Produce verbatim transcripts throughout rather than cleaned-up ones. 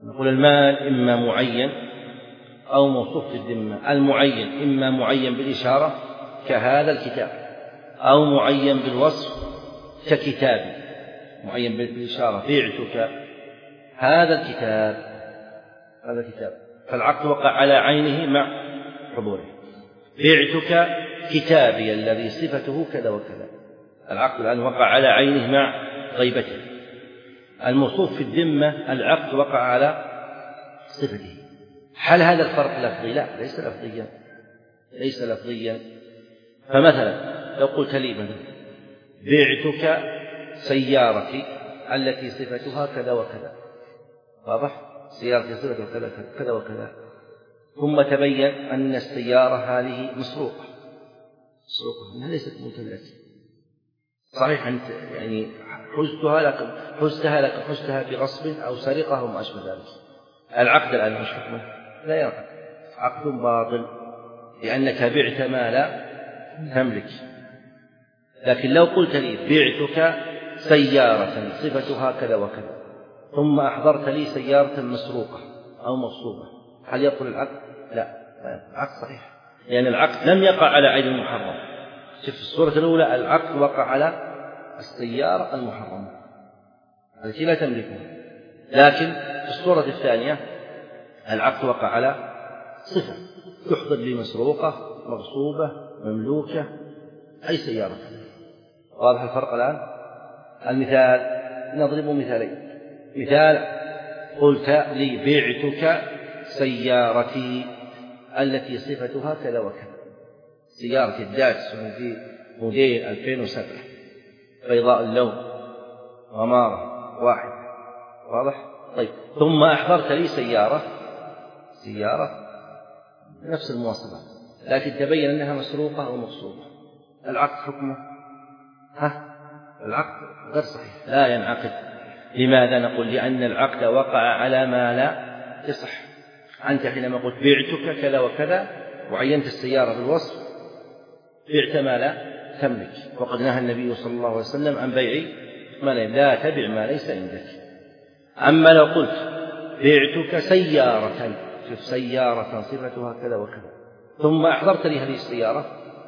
نقول المال إما معين أو موصوف في الذمة. المعين إما معين بالإشارة كهذا الكتاب، أو معين بالوصف ككتابي. معين بالإشارة بعتك هذا الكتاب، هذا الكتاب، فالعقد وقع على عينه مع حضوره. بعتك كتابي الذي صفته كذا وكذا، العقد الآن وقع على عينه مع غيبته. الموصوف في الذمة العقد وقع على صفته. هل هذا الفرق لفظي؟ لا، ليس لفظيا، ليس لفظيا. فمثلا لو قلت لي مثلا بعتك سيارتي التي صفتها كذا وكذا، واضح؟ سيارتي صفتها كذا كذا وكذا، ثم تبين أن السيارة هذه مسروقة، مسروقة أنها ليست ممتلكة. صحيح أنت يعني حزتها لكن حزتها لكن حزتها بغصب أو سرقة أو ما أشبه ذلك. العقد الآن مش حكمه؟ لا ينعقد، عقد باطل لأنك بعت ما لا تملك. لكن لو قلت لي بعتك سيارة صفتها كذا وكذا، ثم أحضرت لي سيارة مسروقة أو مغصوبة، هل يبطل العقد؟ لا، العقد صحيح، لأن يعني العقد لم يقع على عين المحرم. شوف الصورة الأولى العقد وقع على السيارة المحرمة التي لا تملكها، لكن في الصورة الثانية العقد وقع على صفة تحضر لي مسروقة مغصوبة مملوكة أي سيارة. واضح الفرق الآن؟ المثال نضرب مثالين. مثال قلت لي بعتك سيارتي التي صفتها كذا وكذا، سيارة الداتسون في موديل ألفين وسبعة بيضاء اللون غمارة واحدة، واضح؟ طيب ثم أحضرت لي سيارة سيارة نفس المواصفات لكن تبين أنها مسروقة أو مغصوبة، العقد حكمه ها العقد غير صحيح، لا ينعقد. لماذا؟ نقول لأن العقد وقع على ما لا يصح. أنت حينما قلت بعتك كذا وكذا وعينت السيارة بالوصف بعت ما لا تملك، وقد نهى النبي صلى الله عليه وسلم عن بيع ما لا لا تبع ما ليس عندك. أما لو قلت بعتك سيارة، شوف سيارة صفتها كذا وكذا، ثم أحضرت لي هذه السيارة،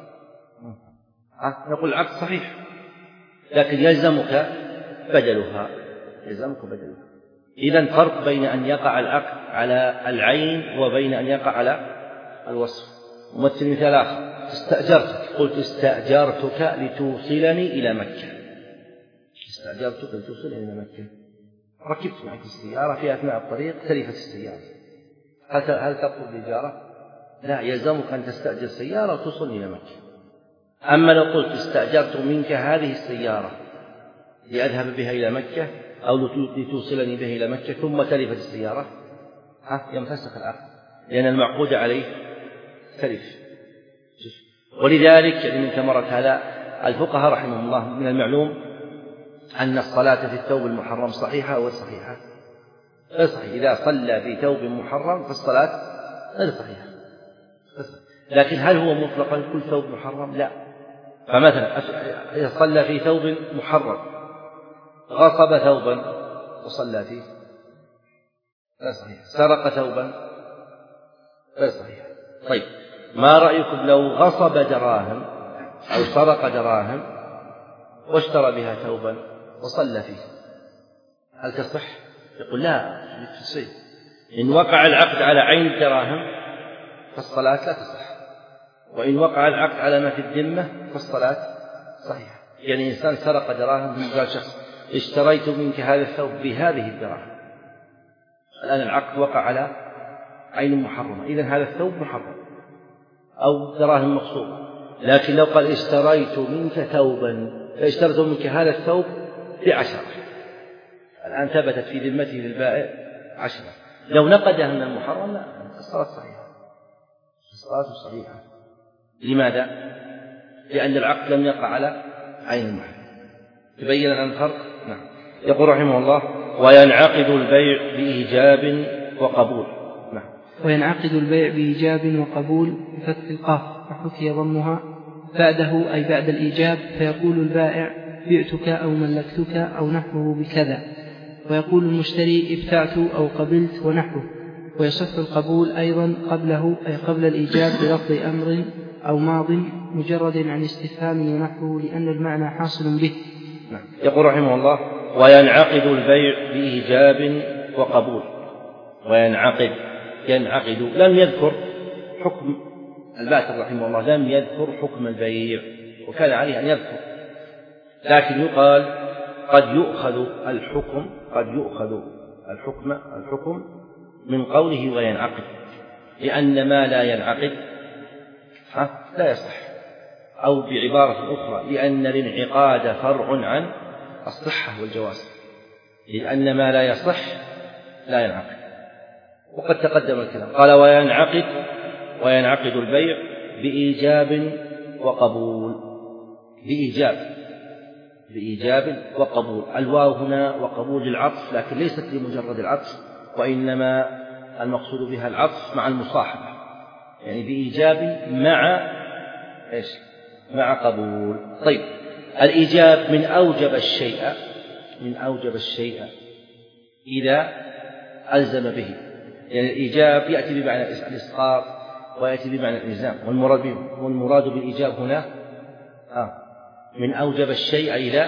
نقول العقد صحيح لكن يلزمك بدلها، يلزمك بدلها. إذن فرق بين أن يقع العقد على العين وبين أن يقع على الوصف. ومثل مثال آخر استأجرتك، قلت استأجرتك لتوصلني إلى مكة، استأجرتك لتوصلني إلى مكة، ركبت معك السيارة في أثناء الطريق تلفت السيارة، هل هل تبطل الإجارة؟ لا، يلزمك أن تستأجر سيارة وتوصلني إلى مكة. أما لو قلت استأجرت منك هذه السيارة لأذهب بها إلى مكة أو لتوصلني بها إلى مكة ثم تلفت السيارة، ها ينفسخ العقد لأن المعقود عليه تلف. ولذلك يعني من ثمرة هذا الفقهاء رحمهم الله من المعلوم أن الصلاة في الثوب المحرم صحيحة أو صحيحة غير صحيحة. إذا صلى في ثوب محرم فالصلاة غير صحيحة، لكن هل هو مطلقا كل ثوب محرم؟ لا. فمثلا إذا صلى في ثوب محرم غصب ثوبا وصلى فيه غير صحيح، سرق ثوبا غير صحيح. طيب ما رأيكم لو غصب دراهم أو سرق دراهم واشترى بها ثوبا وصلى فيه، هل تصح؟ يقول لا تصح، إن وقع العقد على عين الدراهم فالصلاة لا تصح، وإن وقع العقد على ما في الذمة فالصلاة صحيحة. يعني إنسان سرق دراهم قال شخص اشتريت منك هذا الثوب بهذه الدراهم، الآن العقد وقع على عين محرمة، إذن هذا الثوب محرم أو دراهم مغصوبة. لكن لو قال اشتريت منك ثوبا فاشتريت منك هذا الثوب بعشرة، الآن ثبتت في ذمته للبائع عشرة، لو نقدها من المحرم لا، الصلاة صحيحة، الصلاة صحيحة. لماذا؟ لأن العقد لم يقع على عين المحرم. تبين الآن الفرق؟ نعم. يقول رحمه الله وينعقد البيع بإيجاب وقبول. نعم. وينعقد البيع بإيجاب وقبول بفتح القاف وحكي ضمها بعده أي بعد الإيجاب، فيقول البائع بعتك أو ملكتك أو نحوه بكذا، ويقول المشتري ابتعت أو قبلت ونحوه. ويصح القبول أيضا قبله أي قبل الإيجاب بلفظ أمر أو ماض مجرد عن استفهام ونحوه لأن المعنى حاصل به. يقول رحمه الله: وينعقد البيع بإيجاب وقبول. وينعقد ينعقد لم يذكر حكم الباتر رحمه الله، لم يذكر حكم البيع، وكان عليه أن يذكر، لكن يقال قد يؤخذ الحكم قد يؤخذ الحكم الحكم من قوله وينعقد، لأن ما لا ينعقد لا يصح، أو بعبارة أخرى لأن الانعقاد فرع عن الصحة والجواز، لأن ما لا يصح لا ينعقد. وقد تقدم الكلام. قال: وينعقد وينعقد البيع بإيجاب وقبول. بإيجاب بإيجاب وقبول. الواو هنا وقبول للعطف، لكن ليست لمجرد العطف، وإنما المقصود بها العطف مع المصاحبة، يعني بإيجاب مع إيش؟ مع قبول. طيب، الإيجاب من أوجب الشيء من أوجب الشيء إذا ألزم به، يعني الإيجاب يأتي بمعنى الإسقاط ويأتي بمعنى الإلزام، والمراد به والمراد بالإيجاب هنا آه من أوجب الشيء إذا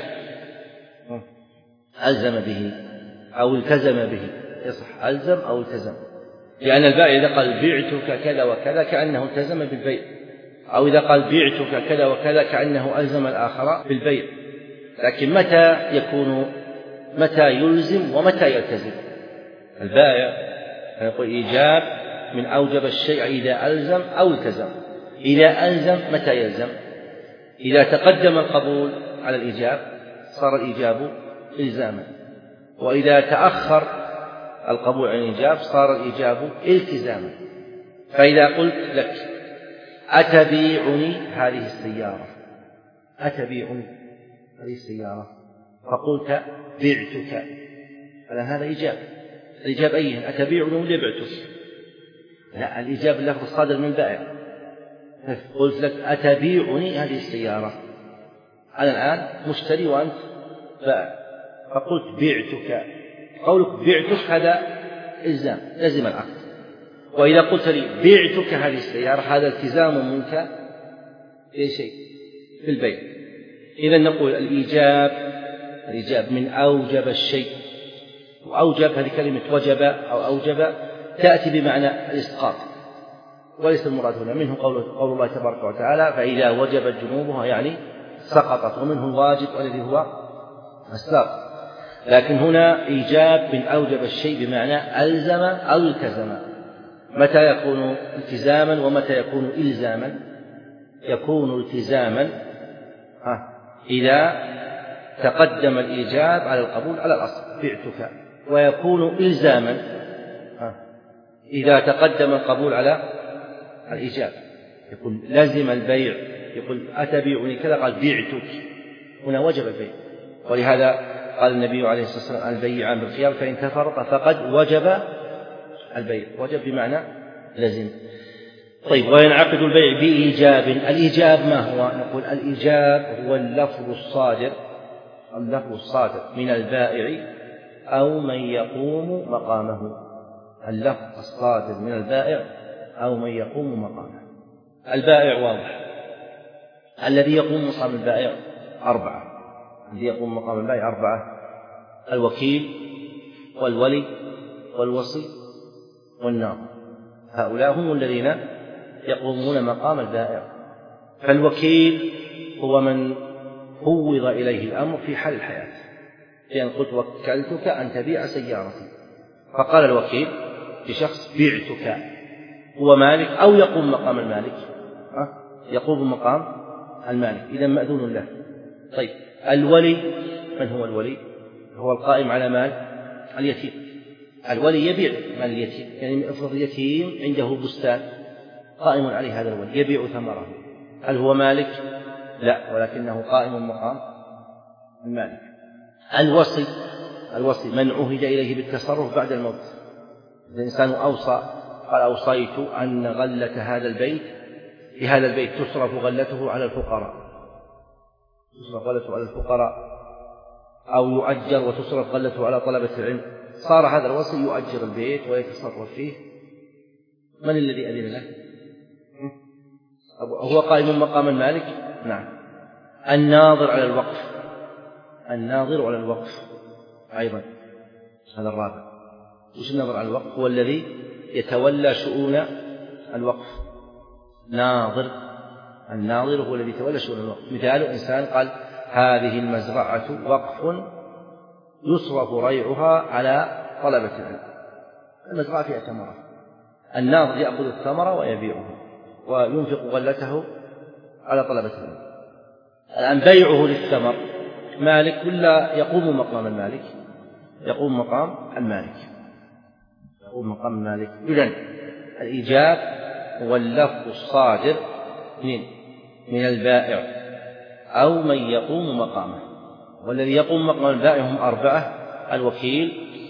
ألزم به أو التزم به. يصح ألزم أو التزم، لأن البائع إذا قال بعتك كذا وكذا كأنه التزم بالبيع، أو إذا قال بعتك كذا وكذا كأنه ألزم الآخر بالبيع. لكن متى يكون متى يلزم ومتى يلتزم؟ البائع يقول إيجاب من أوجب الشيء إذا ألزم أو التزم. إذا ألزم متى يلزم؟ إذا تقدم القبول على الإيجاب صار الإيجاب إلزاما، وإذا تأخر القبول عن الإيجاب صار الإيجاب التزاما. فإذا قلت لك أتبيعني هذه السيارة أتبيعني هذه السيارة فقلت بعتك، فهذا إيجاب. الإيجاب أيه؟ أتبيعني ولا بعتك؟ لا، الإيجاب اللفظ الصادر من البائع. قلت لك أتبيعني هذه السيارة، أنا الآن مشتري وأنت بائع، فقلت بعتك. قولك بعتك هذا إلزام لزم العقد. وإذا قلت لي بعتك هذه السيارة هذا التزام منك في شيء في البيع. إذا نقول الإيجاب الإيجاب من أوجب الشيء، وأوجب هذه كلمة وجب أو أوجب تأتي بمعنى الإسقاط، وليس المراد هنا منه قول, قول الله تبارك وتعالى: فإذا وجبت جنوبها يعني سقطت، ومنه الواجب الذي هو الساقط. لكن هنا إيجاب من أوجب الشيء بمعنى ألزم أو التزم. متى يكون التزاما ومتى يكون إلزاما؟ يكون التزاما إذا تقدم الإيجاب على القبول على الأصل بعتك، ويكون إلزاما إذا تقدم القبول على الإيجاب. يقول لازم البيع، يقول أتبيعني كذا قال بعتك، هنا وجب البيع. ولهذا قال النبي عليه الصلاة والسلام: البيعان بالخيار فإن تفرقا فقد وجب البيع. وجب بمعنى لزم. طيب، وينعقد البيع بإيجاب. الإيجاب ما هو؟ نقول الإيجاب هو اللفظ الصادر اللفظ الصادر من البائع أو من يقوم مقامه. اللفظ الصادر من البائع أو من يقوم مقامه. البائع واضح، الذي يقوم مقام البائع أربعة الذي يقوم مقام البائع أربعة: الوكيل والولي والوصي والناظر. هؤلاء هم الذين يقومون مقام البائع. فالوكيل هو من فوض إليه الأمر في حال الحياة، لأن قلت وكلتك أن تبيع سيارتي، فقال الوكيل لشخص بعتك، هو مالك أو يقوم مقام المالك، يقوم مقام المالك، إذا مأذون له. طيب، الولي من هو الولي؟ هو القائم على مال اليتيم. الولي يبيع مال اليتيم، يعني افرض اليتيم عنده بستان قائم عليه هذا الولي يبيع ثمره، هل هو مالك؟ لا، ولكنه قائم مقام المالك. الوصي الوصي من عهد إليه بالتصرف بعد الموت. الإنسان أوصى قال أوصيت أن غلة هذا البيت في هذا البيت تصرف غلته على الفقراء تصرف غلته على الفقراء أو يؤجر وتصرف غلته على طلبة العلم، صار هذا الوصي يؤجر البيت ويتصرف فيه، من الذي أذن له؟ هو قائم مقام المالك؟ نعم. الناظر على الوقف، الناظر على الوقف أيضا، هذا الرابع. وش الناظر على الوقف؟ هو الذي يتولى شؤون الوقف. ناظر، الناظر هو الذي يتولى شؤون الوقف. مثال إنسان قال هذه المزرعة وقف يصرف ريعها على طلبة العلم، المزرعة فيها ثمرة، الناظر يأخذ الثمرة ويبيعها وينفق غلته على طلبة العلم. الآن بيعه للثمر مالك ولا يقوم مقام المالك؟ يقوم مقام المالك، يقوم مقام المالك. إذن الإيجاب هو اللفظ الصادر من من البائع أو من يقوم مقامه، والذي يقوم مقام البائع هم أربعة: الوكيل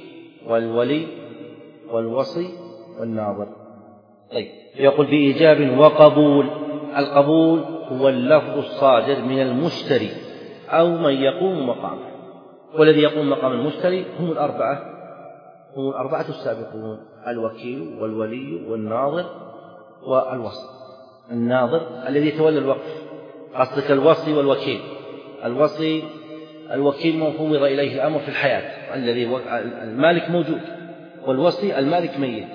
والولي والوصي والناظر. طيب، يقول بإيجاب وقبول. القبول هو اللفظ الصادر من المشتري أو من يقوم مقامه، والذي يقوم مقام المشتري هم الأربعة هم الأربعة السابقون: الوكيل والولي والناظر والوصي. الناظر الذي يتولى الوقف، قصدك الوصي والوكيل. الوصي الوكيل مفوض إليه الأمر في الحياة، الذي المالك موجود، والوصي المالك ميت.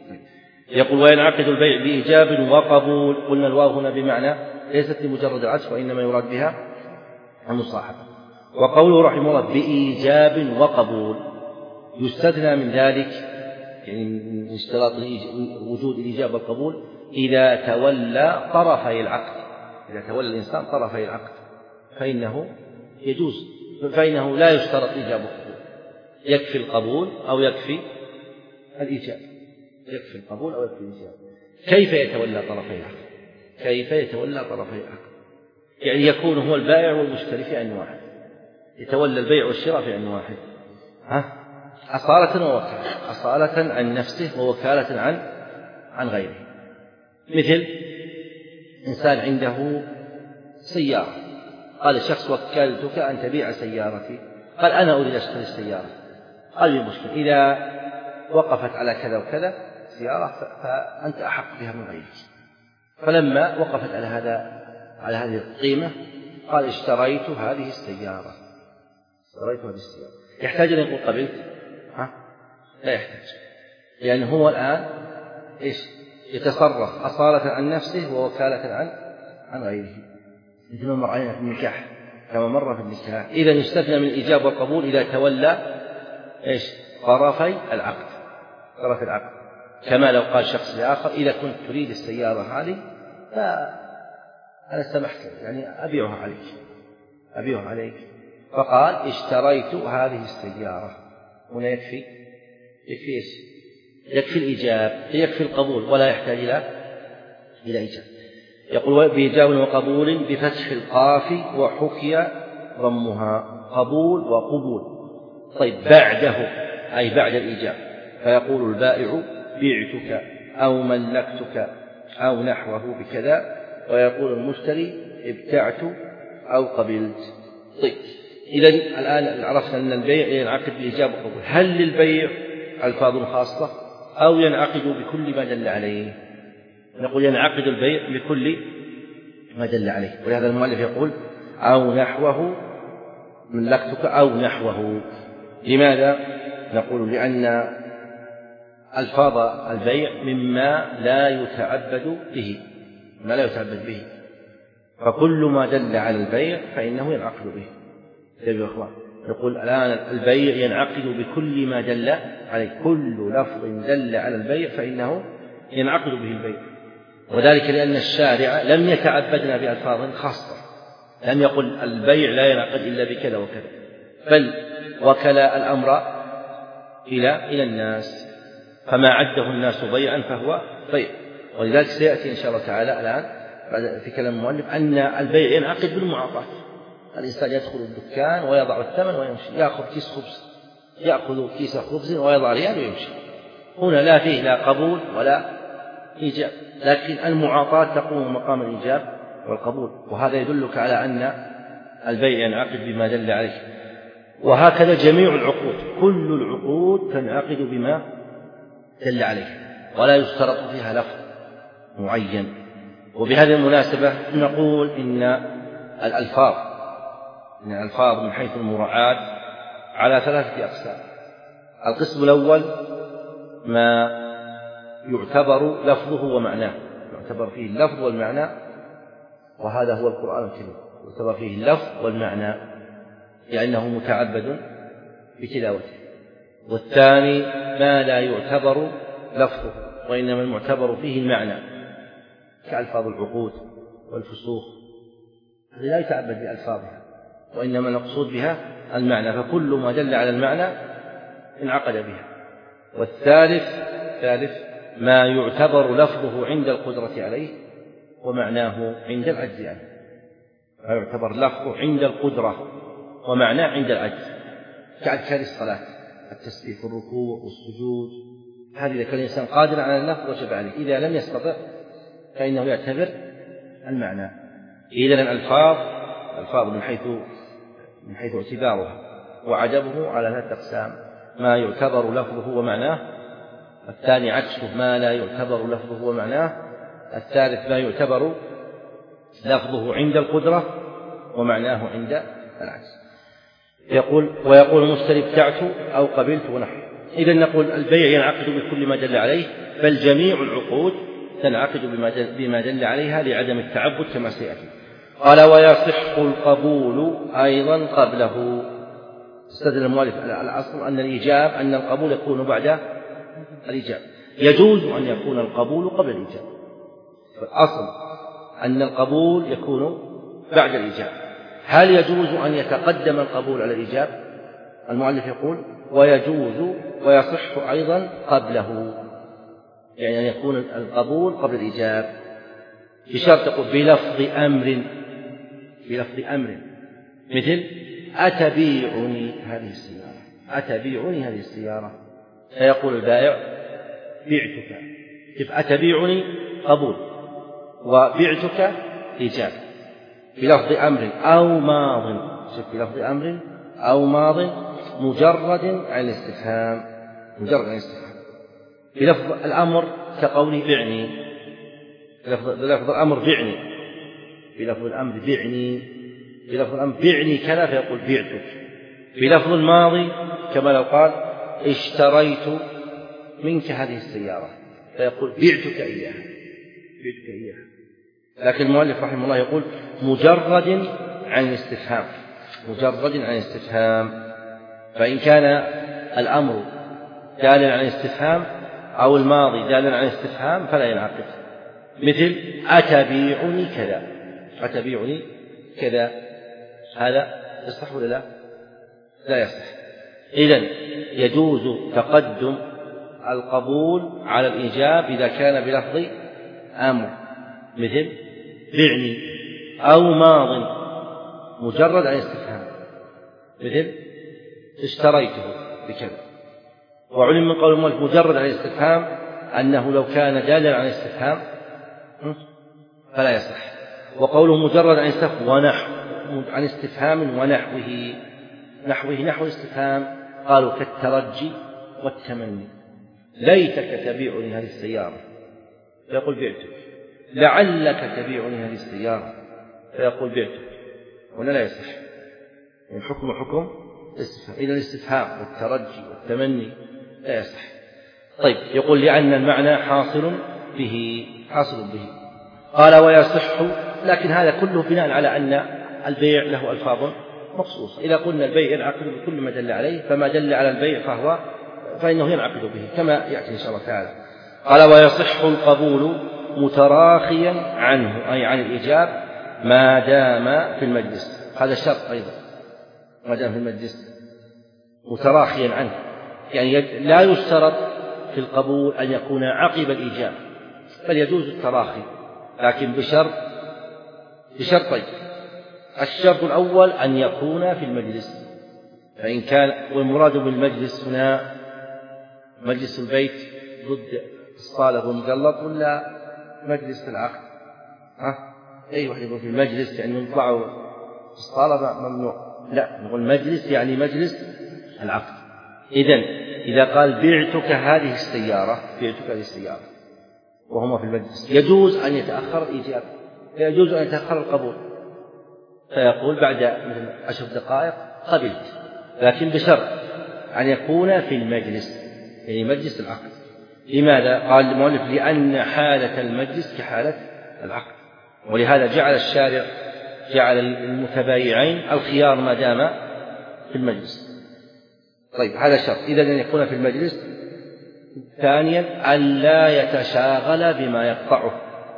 يقول وينعقد البيع بإيجاب وقبول. قلنا الواو هنا بمعنى ليست لمجرد العطف، وإنما يراد بها المصاحبة. وقوله رحمه الله بإيجاب وقبول يستثنى من ذلك، يعني من اشتراط وجود الإيجاب والقبول، إذا تولى طرفي العقد. إذا تولى الإنسان طرفي العقد فإنه يجوز، فإنه لا يشترط إيجاب وقبول، يكفي القبول أو يكفي الإيجاب، يكفي القبول أو يكفي الإيجاب. كيف يتولى طرفي العقد؟ كيف يتولى طرفي العقد؟ يعني يكون هو البائع والمشتري في آن واحد، يتولى البيع والشراء في آن واحد، ها؟ أصالة ووكالة، أصالة عن نفسه ووكالة عن عن غيره. مثل إنسان عنده سيارة، قال الشخص وكلتك أن تبيع سيارتي، قال أنا أريد أشتري السيارة، قال لي مشكلة، إذا وقفت على كذا وكذا سيارة فأنت أحق بها من غيرك. فلما وقفت على هذا على هذه القيمة قال اشتريت هذه السيارة، اشتريت هذه السيارة. يحتاج أن يقول قبلت؟ ها؟ لا يحتاج، لأن يعني هو الآن إيش؟ يتصرف أصالة عن نفسه ووكالة عن عن غيره، مثل ما مر علينا في النكاح، كما مر في النكاح. إذا يستثنى من الإيجاب والقبول إذا تولى إيش؟ طرفي العقد، طرف العقد، كما لو قال شخص لآخر إذا كنت تريد السيارة هذه فأنا سمحت لك، يعني أبيعها عليك أبيعها عليك فقال اشتريت هذه السيارة. هنا يكفي يكفي إيش؟ يكفي الإيجاب، يكفي القبول، ولا يحتاج إلى إلى إيجاب. يقول بإيجاب وقبول بفتح القاف وحكي ضمها، قبول وقبول. طيب بعده أي بعد الإيجاب، فيقول البائع بعتك أو ملكتك أو نحوه بكذا، ويقول المشتري ابتعت أو قبلت. طيب إذن الآن عرفنا أن البيع ينعقد بالإيجاب والقبول. هل للبيع ألفاظ خاصة أو ينعقد بكل ما دل عليه؟ نقول ينعقد البيع بكل ما دل عليه، ولهذا المؤلف يقول أو نحوه ملكتك أو نحوه. لماذا؟ نقول لأن ألفاظ البيع مما لا يتعبد به ما لا يتعبد به، فكل ما دل على البيع فإنه ينعقد به. يا أخوان، نقول الآن البيع ينعقد بكل ما دل عليه، كل لفظ دل على البيع فإنه ينعقد به البيع، وذلك لأن الشارع لم يتعبدنا بألفاظ خاصة، لم يقل البيع لا ينعقد إلا بكذا وكذا، بل وكل الأمر إلى إلى الناس، فما عده الناس بيعا فهو بيع. ولذلك سيأتي إن شاء الله تعالى الآن في كلام المؤلف أن البيع ينعقد بالمعاطاة. الإنسان يدخل الدكان ويضع الثمن ويمشي، يأخذ كيس خبز يأخذ كيس خبز ويضع ريال ويمشي. هنا لا فيه لا قبول ولا إيجاب، لكن المعاطاة تقوم مقام الإيجاب والقبول، وهذا يدلك على أن البيع ينعقد بما دل عليه. وهكذا جميع العقود، كل العقود تنعقد بما دل عليه ولا يشترط فيها لفظ معين. وبهذه المناسبة نقول إن الألفاظ إن الألفاظ من حيث المراعاة على ثلاثة أقسام. القسم الأول ما يعتبر لفظه ومعناه، يعتبر فيه اللفظ والمعنى، وهذا هو القرآن الكريم، يعتبر فيه اللفظ والمعنى لأنه متعبد بتلاوته. والثاني ما لا يعتبر لفظه وإنما المعتبر فيه المعنى كألفاظ العقود والفسوق، هذه لا يتعبد بألفاظها وإنما نقصد بها المعنى، فكل ما دل على المعنى انعقد بها. والثالث ثالث ما يعتبر لفظه عند القدرة عليه ومعناه عند العجز عنه، ما يعتبر لفظه عند القدرة ومعناه عند العجز كأذكار الصلاة، التسبيح والركوع والسجود، هذه إذا كان الإنسان قادر على اللفظ وجب عليه، إذا لم يستطع فإنه يعتبر المعنى. إذن الألفاظ الألفاظ من حيث من حيث اعتبارها وعدمه على ثلاثة أقسام: ما يعتبر لفظه ومعناه، الثاني عكسه ما لا يعتبر لفظه ومعناه، الثالث ما يعتبر لفظه عند القدرة ومعناه عند العجز. يقول ويقول المشتري ابتعت أو قبلت ونحو. إذن نقول البيع ينعقد بكل ما دل عليه، بل جميع العقود تنعقد بما دل عليها لعدم التعبد كما سيأتي. قال ويصح القبول أيضا قبله. استدل المؤلف على الأصل أن الإيجاب أن القبول يكون بعد الإيجاب، يجوز أن يكون القبول قبل الإيجاب، فالأصل أن القبول يكون بعد الإيجاب. هل يجوز أن يتقدم القبول على الإيجاب؟ المؤلف يقول ويجوز ويصح أيضا قبله، يعني أن يكون القبول قبل الإيجاب بشرط يقول بلفظ أمر بلفظ أمر مثل أتبيعني هذه السيارة، أتبيعني هذه السيارة، فيقول البائع بعتك، كيف أتبيعني قبول وبعتك إيجاب بلفظ أمر أو ماض، شوف بلفظ أمر أو ماض مجرد عن الاستفهام، مجرد عن الاستفهام. بلفظ الأمر كقولي بعني، بلفظ الأمر بعني، بلفظ الأمر بعني، بلفظ الأمر بعني كذا فيقول بعتك. بلفظ الماضي كما لو قال اشتريت منك هذه السيارة فيقول بعتك إياها، بعتك إياها. لكن المؤلف رحمه الله يقول مجرد عن الاستفهام، مجرد عن الاستفهام. فإن كان الأمر دالا عن الاستفهام أو الماضي دالا عن الاستفهام فلا ينعقد، مثل أتبيعني كذا، أتبيعني كذا، هذا يصح ولا لا؟ لا يصح. إذن يجوز تقدم القبول على الإيجاب إذا كان بلفظ أمر مثل بعني، أو ماض مجرد عن الاستفهام مثل اشتريته بكذا. وعلم من قول المؤلف مجرد عن الاستفهام أنه لو كان دالا عن الاستفهام فلا يصح. وقوله مجرد عن استفهام ونحو عن استفهام ونحوه، نحوه نحو الاستفهام قالوا كالترجي والتمني، ليتك تبيعني هذه السيارة فيقول بعتك، لعلك تبيعني هذه السيارة فيقول بعتك، ولا لا يصح؟ يعني حكم حكم الاستفهام. إذا الاستفهام والترجي والتمني لا يصح. طيب يقول لأن المعنى حاصل به، حاصل به. قال ويصح، لكن هذا كله بناء على أن البيع له ألفاظ مخصوصة. إذا قلنا البيع ينعقد بكل ما دل عليه فما دل على البيع فهو فإنه ينعقد به كما يأتي إن شاء الله تعالى. قال ويصح القبول متراخيا عنه أي عن الإيجاب ما دام في المجلس، هذا شرط أيضا، ما دام في المجلس متراخيا عنه، يعني لا يشترط في القبول أن يكون عقب الإيجاب، بل يجوز التراخي لكن بشرط بشرطين. الشرط الأول أن يكون في المجلس، فإن كان، والمراد بالمجلس هنا مجلس البيت ضد الصالة والمجلط ولا مجلس العقد؟ ها؟ أي واحد يقول في المجلس يعني يطلعوا الصالة ممنوع، لا، نقول مجلس يعني مجلس العقد. إذن إذا قال بعتك هذه السيارة، بعتك هذه السيارة وهما في المجلس، يجوز أن يتأخر الإيجاب، يجوز أن يتأخر القبول، فيقول بعد مثل عشر دقائق قبلت، لكن بشرط أن يكون في المجلس، يعني مجلس العقد. لماذا؟ قال المؤلف لأن حالة المجلس كحالة العقد، ولهذا جعل الشارع جعل المتبايعين الخيار ما دام في المجلس. طيب هذا شرط، إذا أن يكون في المجلس. ثانيا ألا يتشاغل بما يقطعه،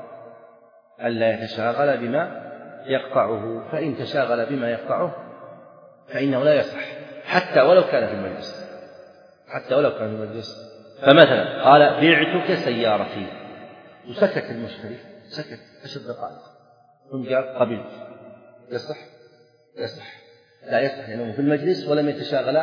ألا يتشاغل بما يقطعه، فإن تشاغل بما يقطعه فإنه لا يصح حتى ولو كان في المجلس، حتى ولو كان في المجلس. فمثلا قال بعتك سيارتي، وسكت المشتري، سكت عشر دقائق، ثم قال قبلت، يصح؟ يصح؟ لا يصح، لأنه في المجلس ولم يتشاغل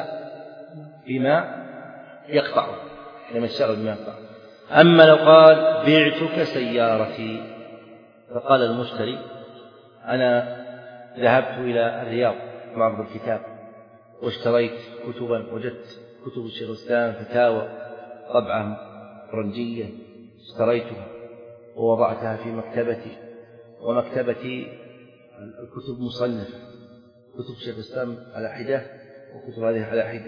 بما يقطعه، لم يتشاغل بما يقطعه. أما لو قال بعتك سيارتي، فقال المشتري أنا ذهبت إلى الرياض معرض الكتاب واشتريت كتبا، وجدت كتب الشيخ الإسلام فتاوى طبعة فرنجية، اشتريتها ووضعتها في مكتبتي، ومكتبتي الكتب مصنفة، كتب الشيخ الإسلام على حدة وكتب هذه على حدة،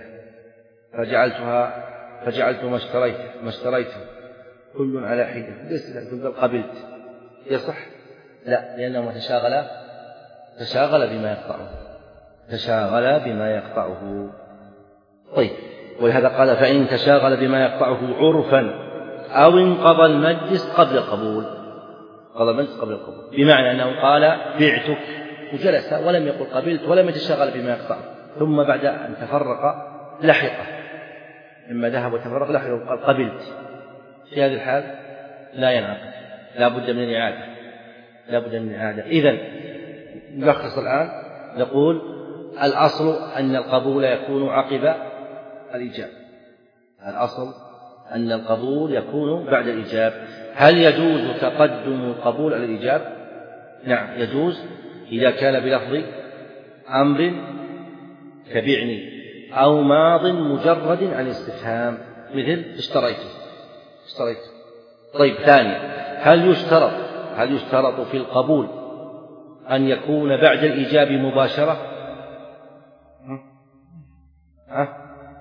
فجعلتها فجعلت ما اشتريته ما اشتريته كل على حدة، ليس قال قبلت، يصح؟ لا، لأنه تشاغل تشاغل بما يقطعه، تشاغل بما يقطعه. طيب، ولهذا قال فإن تشاغل بما يقطعه عرفا أو انقضى المجلس قبل القبول، قضى المجلس قبل القبول، بمعنى أنه قال بعتك وجلس ولم يقل قبلت ولم يتشاغل بما يقطعه، ثم بعد أن تفرق لحقه، إما ذهب وتفرق لحقه قال قبلت، في هذه الحال لا ينعقد، لا بد من الإعادة، لا بد من الإعادة. إذن نلخص الآن، نقول الأصل أن القبول يكون عقب الإيجاب، الأصل أن القبول يكون بعد الإيجاب. هل يجوز تقدم القبول على الإيجاب؟ نعم يجوز، إذا كان بلفظ أمر كبعني أو ماض مجرد عن استفهام، مثل اشتريته اشتريته. طيب، ثانيا هل يشترط هل يشترط في القبول أن يكون بعد الإيجاب مباشرة؟ ها؟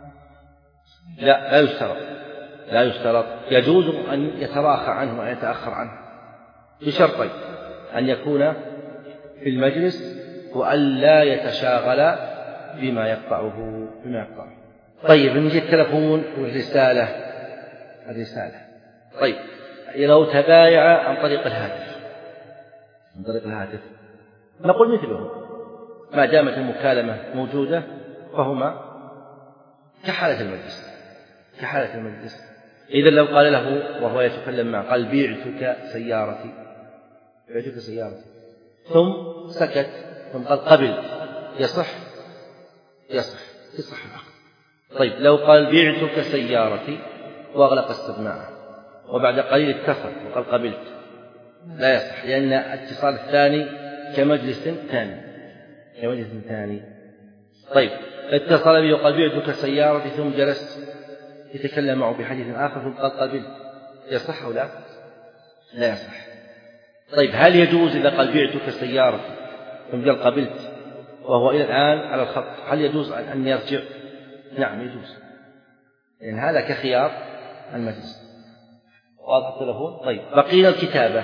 لا لا يشترط لا يشترط يجوز أن يتراخى عنه وأن يتأخر عنه بشرطين: أن يكون في المجلس، وأن لا يتشاغل بما يقطعه بما يقطعه. طيب، نجي التلفون والرسالة الرسالة طيب، لو تبايع عن طريق الهاتف عن طريق الهاتف نقول مثله، ما دامت المكالمة موجودة فهما كحالة المجلس كحالة المجلس. إذا لو قال له وهو يتكلم معه قال بعتك سيارتي بعتك سيارتي ثم سكت ثم قال قبل، يصح يصح يصح العقد. طيب، لو قال بعتك سيارتي وأغلق السماعة وبعد قليل اتصل وقال قبلت، لا يصح، لأن الاتصال الثاني كمجلس ثاني كمجلس ثاني. طيب، اتصل به وقال بعتك سيارتي ثم جلست يتكلم معه بحديث آخر ثم قال قبلت، يصح أو لا؟ لا يصح. طيب، هل يجوز إذا قال بعتك سيارتي ثم قال قبلت وهو إلى الآن على الخط، هل يجوز أن يرجع؟ نعم يجوز، لأن هذا كخيار المجلس. واضح التلفون؟ طيب، بقينا الكتابة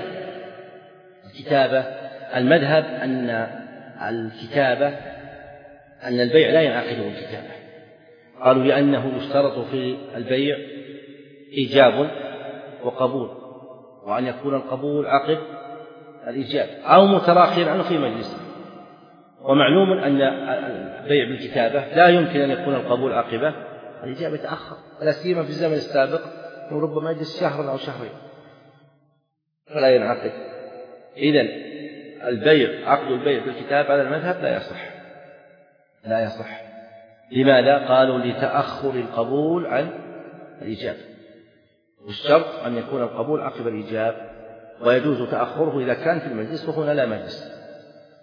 الكتابة المذهب أن الكتابة أن البيع لا ينعقد بالكتابة، قالوا لأنه يشترط في البيع إيجاب وقبول، وأن يكون القبول عقب الإيجاب أو متراخيا عنه في مجلس. ومعلوم أن البيع بالكتابة لا يمكن أن يكون القبول عقبه الإيجاب، يتأخر، لا سيما في الزمن السابق وربما يجلس شهرا أو شهرين فلا ينعقد. إذن البيع عقد البيع بالكتاب على المذهب لا يصح لا يصح لماذا؟ قالوا لتأخر القبول عن الإيجاب، والشرط أن يكون القبول عقب الإيجاب، ويجوز تأخره إذا كان في المجلس، وهنا لا مجلس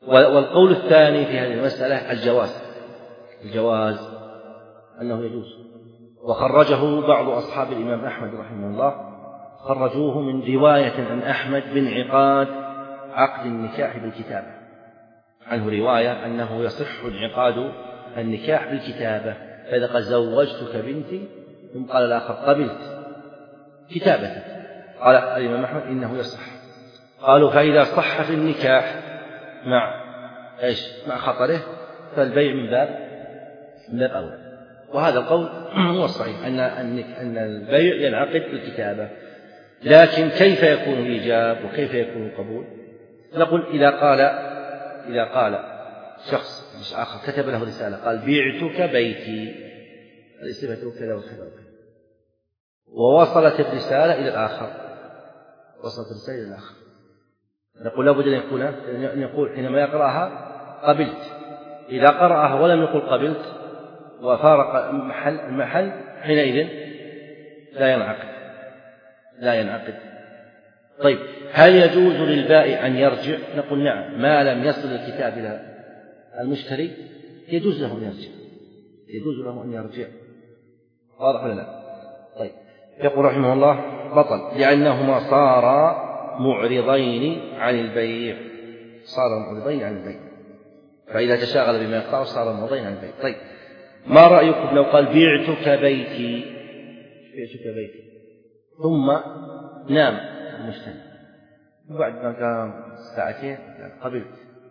والقول الثاني في هذه المسألة الجواز الجواز أنه يجوز، وخرجه بعض أصحاب الإمام أحمد رحمه الله، خرجوه من رواية عن أحمد بانعقاد عقد النكاح بالكتابة، عنه رواية أنه يصح انعقاد النكاح بالكتابة، فإذا قال زوجتك بنتي ثم قال الآخر قبلت كتابة، قال الإمام أحمد إنه يصح. قالوا فإذا صح في النكاح مع إيش مع خطره فالبيع من باب من باب أول، وهذا القول هو الصحيح أن أن البيع ينعقد بالكتابة. لكن كيف يكون الإيجاب وكيف يكون القبول؟ نقول إذا قال إذا قال شخص مش آخر كتب له رسالة قال بعتك بيتي صفته كذا وكذا ووصلت الرسالة إلى الآخر وصلت الرسالة إلى الآخر، نقول لابد أن يكون أن يقول حينما يقرأها قبلت. إذا قرأها ولم يقل قبلت وفارق محل المحل حينئذ لا ينعقد لا ينعقد. طيب هل يجوز للبائع أن يرجع؟ نقول نعم، ما لم يصل الكتاب إلى المشتري يجوز له أن يرجع يجوز له أن يرجع واضح ولا لا؟ طيب يقول رحمه الله بطل لأنهما صارا معرضين عن البيع صارا معرضين عن البيع، فإذا تشاغل بما يقطع صار معرضين عن البيع. طيب ما رأيكم لو قال بعتك بيتي بعتك بيتي ثم نام المشتري وبعد ما قام ساعتين قبلت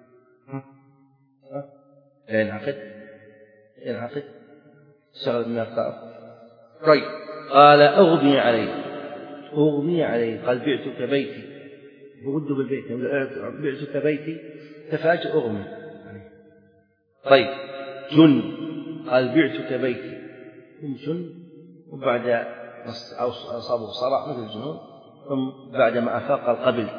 ينعقد ينعقد شغل بما يقطع. طيب قال أغمي عليه أغمي عليه قال بعتك بيتي بوده بالبيت بعتك بيتي تفاجأ أغمي. طيب جن قال بعتك بيتي ثم جن وبعد أصابه صرع مثل الجنون ثم بعدما أفاق قال قبلت.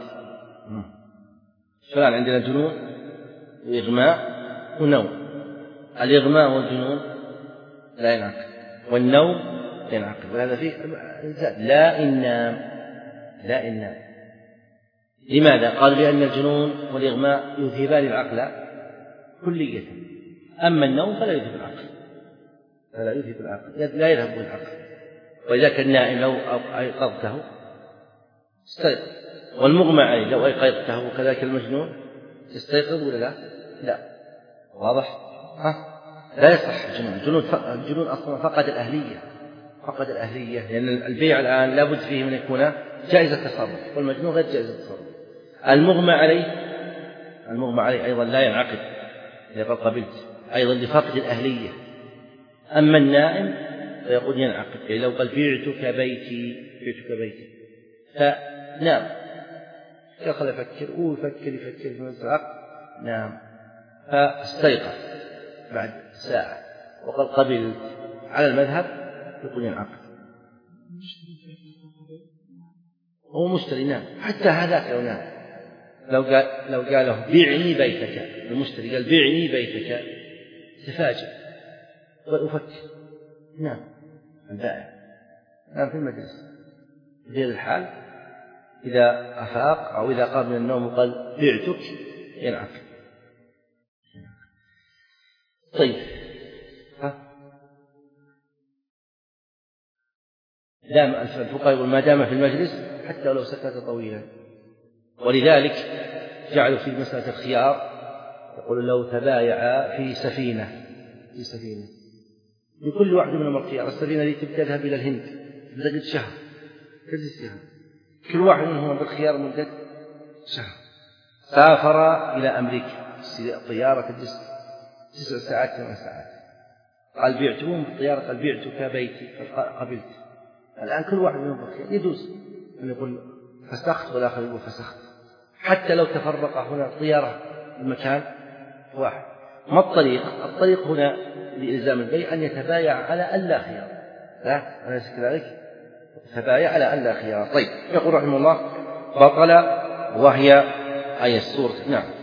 فلان عندنا جنون وإغماء ونوم، الإغماء والجنون لا ينعقد والنوم ينعقد، وهذا فيه لا إنام لا إنام. لماذا؟ قال لأن الجنون والإغماء يذهبان العقل كلية، أما النوم فلا يذهب العقل فلا يذهب العقل لا يذهب العقل. وإذا كان نائم لو أيقظته استيقظ، والمغمى عليه لو أيقظته وكذلك المجنون يستيقظ ولا لا؟ لا واضح؟ ها؟ لا يصح الجنون الجنون, الجنون أصلا فقد الأهلية فقد الأهلية لأن البيع الآن لابد فيه من يكون جائز التصرف، والمجنون غير جائز التصرف. المغمى عليه المغمى عليه أيضا لا ينعقد إذا قال قبلت أيضا لفقد الأهلية. أما النائم فيقول ينعقد، يعني لو قال بعتك بيتي بعتك بيتي فنام يخل يفكر ويفكر يفكر في مزرعة نام فاستيقظ بعد ساعة وقال قبلت على المذهب يقول ينعقد. هو مشتري نام حتى هذاك لو نام لو قال لو قال له بيعني بيتك، المشتري قال بيعني بيتك تفاجأ وأفكر نعم البائع نعم في المجلس. في هذا الحال إذا أفاق أو إذا قام من النوم وقال بعتك ينعقد. طيب ها دام الفقهاء يقول ما دام في المجلس حتى لو سكت طويلا، ولذلك جعلوا في مسألة الخيار يقول لو تبايع في سفينة في سفينة لكل واحد منهم الخيار، السفينة التي تذهب إلى الهند مدة شهر تجلس شهر، كل واحد منهم بالخيار مدة شهر. سافر إلى أمريكا طيارة تجلس تسع ساعات ثمان ساعات، قال بعتهم بالطيارة قال بعتك بيتي قبلت. الآن كل واحد منهم بالخيار يجوز أن يقول فسخت والآخر يقول فسخت حتى لو تفرق هنا الطيارة المكان واحد. ما الطريق؟ الطريق هنا لإلزام البيع أن يتبايع على أن لا خيار، لا أليس كذلك؟ يتبايع على أن لا خيار. طيب يقول رحمه الله بطل وهي أي السورة نعم